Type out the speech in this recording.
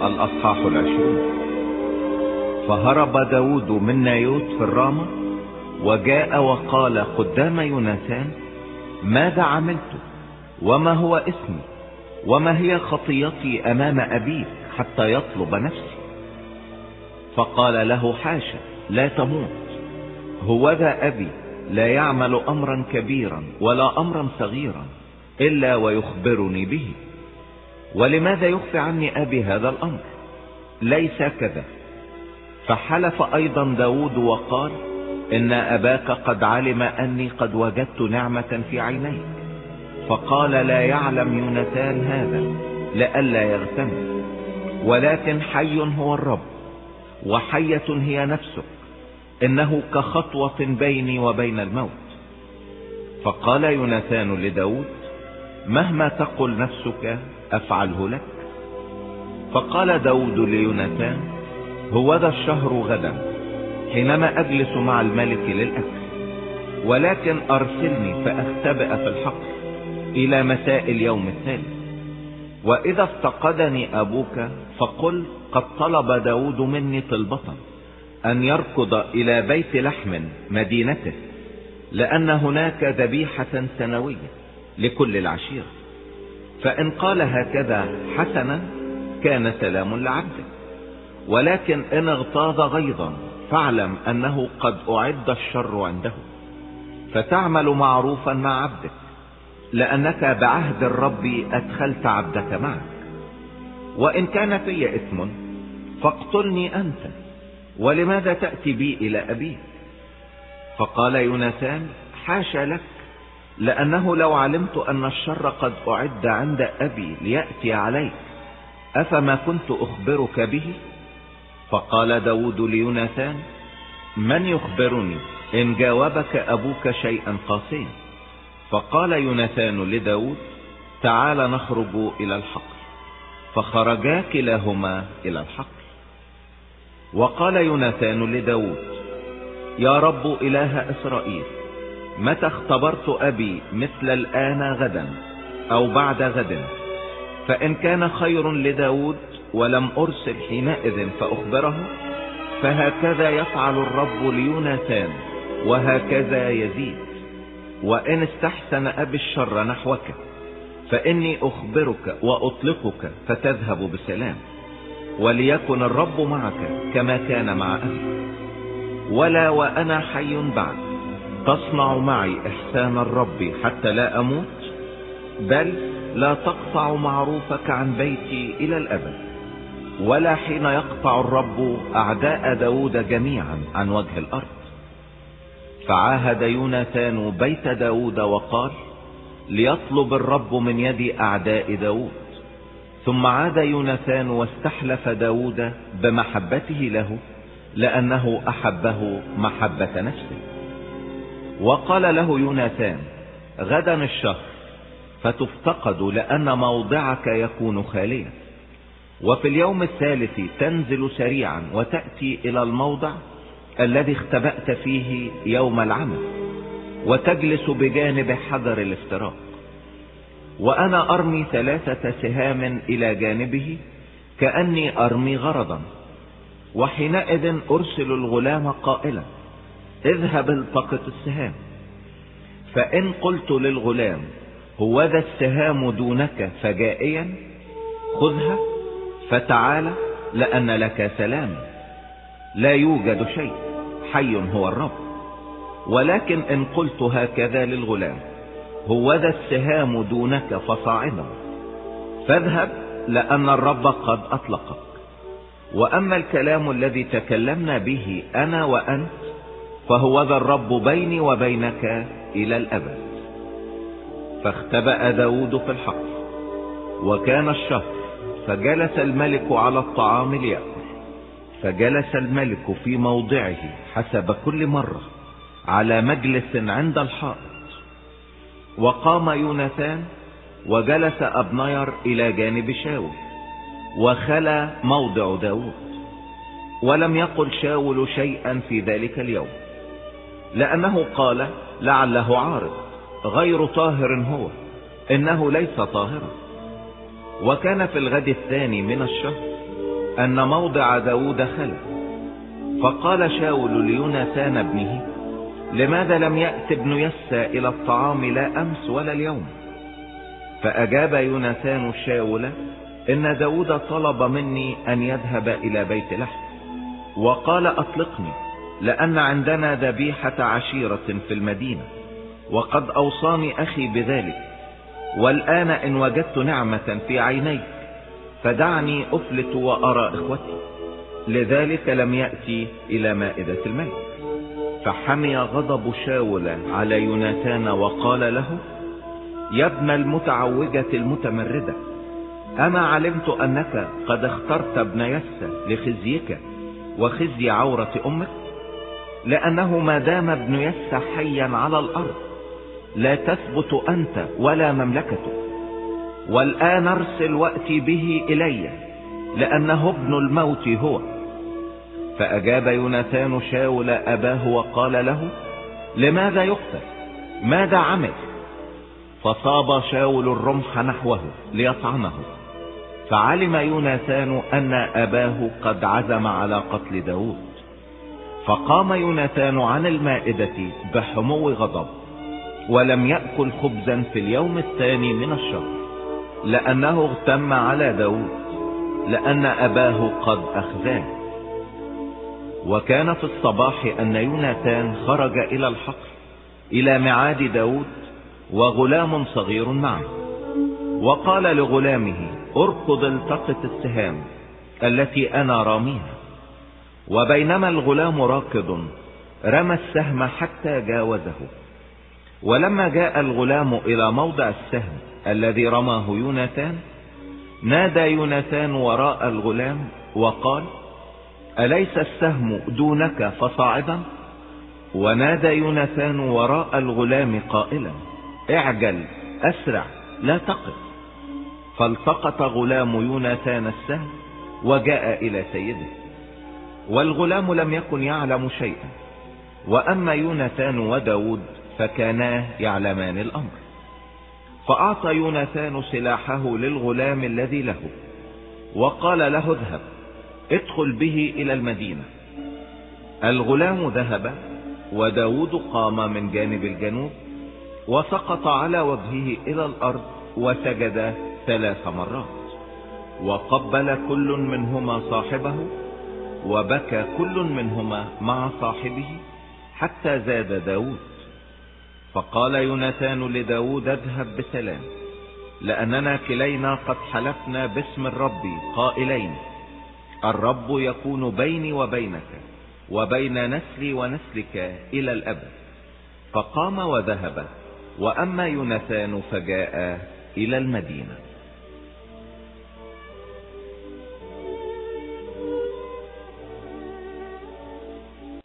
الأصحاح 20. فهرب داود من نايوت في الرامة، وجاء وقال قدام يوناثان: ماذا عملت؟ وما هو اسمي؟ وما هي خطيتي أمام أبيك حتى يطلب نفسي؟ فقال له: حاشا، لا تموت. هوذا أبي لا يعمل أمرا كبيرا ولا أمرا صغيرا إلا ويخبرني به. ولماذا يخفي عني أبي هذا الأمر؟ ليس كذا. فحلف أيضا داود وقال: إن أباك قد علم أني قد وجدت نعمة في عينيك. فقال: لا يعلم يوناثان هذا لئلا يغتم، ولكن حي هو الرب وحية هي نفسك، إنه كخطوة بيني وبين الموت. فقال يوناثان لداود: مهما تقل نفسك أفعله لك. فقال داود ليوناثان: هوذا الشهر غدا حينما أجلس مع الملك للأكل، ولكن أرسلني فأختبئ في الحقل إلى مساء اليوم الثالث. وإذا افتقدني أبوك فقل: قد طلب داود مني طلبة أن يركض إلى بيت لحم مدينته، لأن هناك ذبيحة سنوية لكل العشيرة. فإن قال هكذا حسنا كان سلام لعبدك، ولكن إن اغتاظ غيظا فاعلم أنه قد أعد الشر عنده، فتعمل معروفا مع عبدك، لأنك بعهد الرب أدخلت عبدك معك. وإن كان في إثم فاقتلني أنت، ولماذا تأتي بي إلى أبيك؟ فقال يوناثان: حاشا لك، لأنه لو علمت أن الشر قد أعد عند أبي ليأتي عليك أفما كنت أخبرك به؟ فقال داود ليوناثان: من يخبرني إن جاوبك أبوك شيئا قاسيا؟ فقال يوناثان لداود: تعال نخرج إلى الحقل. فخرجا كلاهما إلى الحقل. وقال يوناثان لداود: يا رب إله إسرائيل، متى اختبرت أبي مثل الآن غدا أو بعد غد؟ فإن كان خير لداود ولم أرسل حينئذ فأخبره، فهكذا يفعل الرب ليوناثان وهكذا يزيد. وإن استحسن أبي الشر نحوك فإني أخبرك وأطلقك فتذهب بسلام، وليكن الرب معك كما كان مع أبي. ولا وأنا حي بعد تصنع معي إحسان الرب حتى لا أموت، بل لا تقطع معروفك عن بيتي إلى الأبد، ولا حين يقطع الرب أعداء داود جميعا عن وجه الأرض. فعاهد يوناثان بيت داود وقال: ليطلب الرب من يد أعداء داود. ثم عاد يوناثان واستحلف داود بمحبته له، لأنه أحبه محبة نفسه. وقال له يوناثان: غدا الشهر فتفتقد، لأن موضعك يكون خاليا. وفي اليوم الثالث تنزل سريعا وتأتي إلى الموضع الذي اختبأت فيه يوم العمل، وتجلس بجانب حجر الافتراق. وأنا أرمي 3 سهام إلى جانبه كأني أرمي غرضا. وحينئذ أرسل الغلام قائلا: اذهب التقط السهام. فإن قلت للغلام: هوذا السهام دونك فجائيا، خذها فتعال، لأن لك سلام، لا يوجد شيء، حي هو الرب. ولكن إن قلت هكذا للغلام: هوذا السهام دونك فصاعدا، فاذهب، لأن الرب قد أطلقك. وأما الكلام الذي تكلمنا به أنا وأنت فهوذا الرب بيني وبينك إلى الأبد. فاختبأ داود في الحقل. وكان الشهر، فجلس الملك على الطعام ليأكل، فجلس الملك في موضعه حسب كل مرة على مجلس عند الحائط. وقام يوناثان وجلس أبنير إلى جانب شاول، وخلى موضع داود. ولم يقل شاول شيئا في ذلك اليوم، لأنه قال: لعله عارض غير طاهر هو، إنه ليس طاهرا. وكان في الغد الثاني من الشهر أن موضع داود خلا. فقال شاول ليوناثان ابنه: لماذا لم يأت ابن يسى إلى الطعام لا أمس ولا اليوم؟ فأجاب يوناثان شاول: إن داود طلب مني أن يذهب إلى بيت لحم، وقال: أطلقني، لأن عندنا ذبيحة عشيرة في المدينة، وقد أوصاني أخي بذلك. والآن إن وجدت نعمة في عينيك فدعني أفلت وأرى إخوتي. لذلك لم يأتي إلى مائدة الملك. فحمي غضب شاول على يوناثان وقال له: يا ابن المتعوجة المتمردة، أما علمت أنك قد اخترت ابن يسى لخزيك وخزي عورة أمك؟ لأنه ما دام ابن يسى حيا على الأرض لا تثبت أنت ولا مملكته. والآن ارسل وأتي به إلي، لأنه ابن الموت هو. فأجاب يوناثان شاول أباه وقال له: لماذا يقتل؟ ماذا عمل؟ فصاب شاول الرمح نحوه ليطعنه. فعلم يوناثان أن أباه قد عزم على قتل داود. فقام يوناثان عن المائدة بحمو غضب، ولم يأكل خبزا في اليوم الثاني من الشهر، لأنه اغتم على داود، لأن أباه قد أخذاه. وكان في الصباح أن يوناثان خرج إلى الحقل إلى معاد داود وغلام صغير معه، وقال لغلامه: اركض التقط السهام التي أنا راميها. وبينما الغلام راكض رمى السهم حتى جاوزه. ولما جاء الغلام إلى موضع السهم الذي رماه يوناثان، نادى يوناثان وراء الغلام وقال: أليس السهم دونك فصاعدا؟ ونادى يوناثان وراء الغلام قائلا: اعجل، أسرع، لا تقف. فالتقط غلام يوناثان السهم وجاء إلى سيده، والغلام لم يكن يعلم شيئا. وأما يوناثان وداود فكانا يعلمان الأمر. فأعطى يوناثان سلاحه للغلام الذي له، وقال له: اذهب، ادخل به إلى المدينة. الغلام ذهب، وداود قام من جانب الجنوب، وسقط على وجهه إلى الأرض وسجد 3 مرات، وقبل كل منهما صاحبه، وبكى كل منهما مع صاحبه، حتى زاد داود. فقال يوناثان لداود: اذهب بسلام، لأننا كلينا قد حلفنا باسم الرب قائلين: الرب يكون بيني وبينك وبين نسلي ونسلك إلى الأبد. فقام وذهب. وأما يوناثان فجاء إلى المدينة.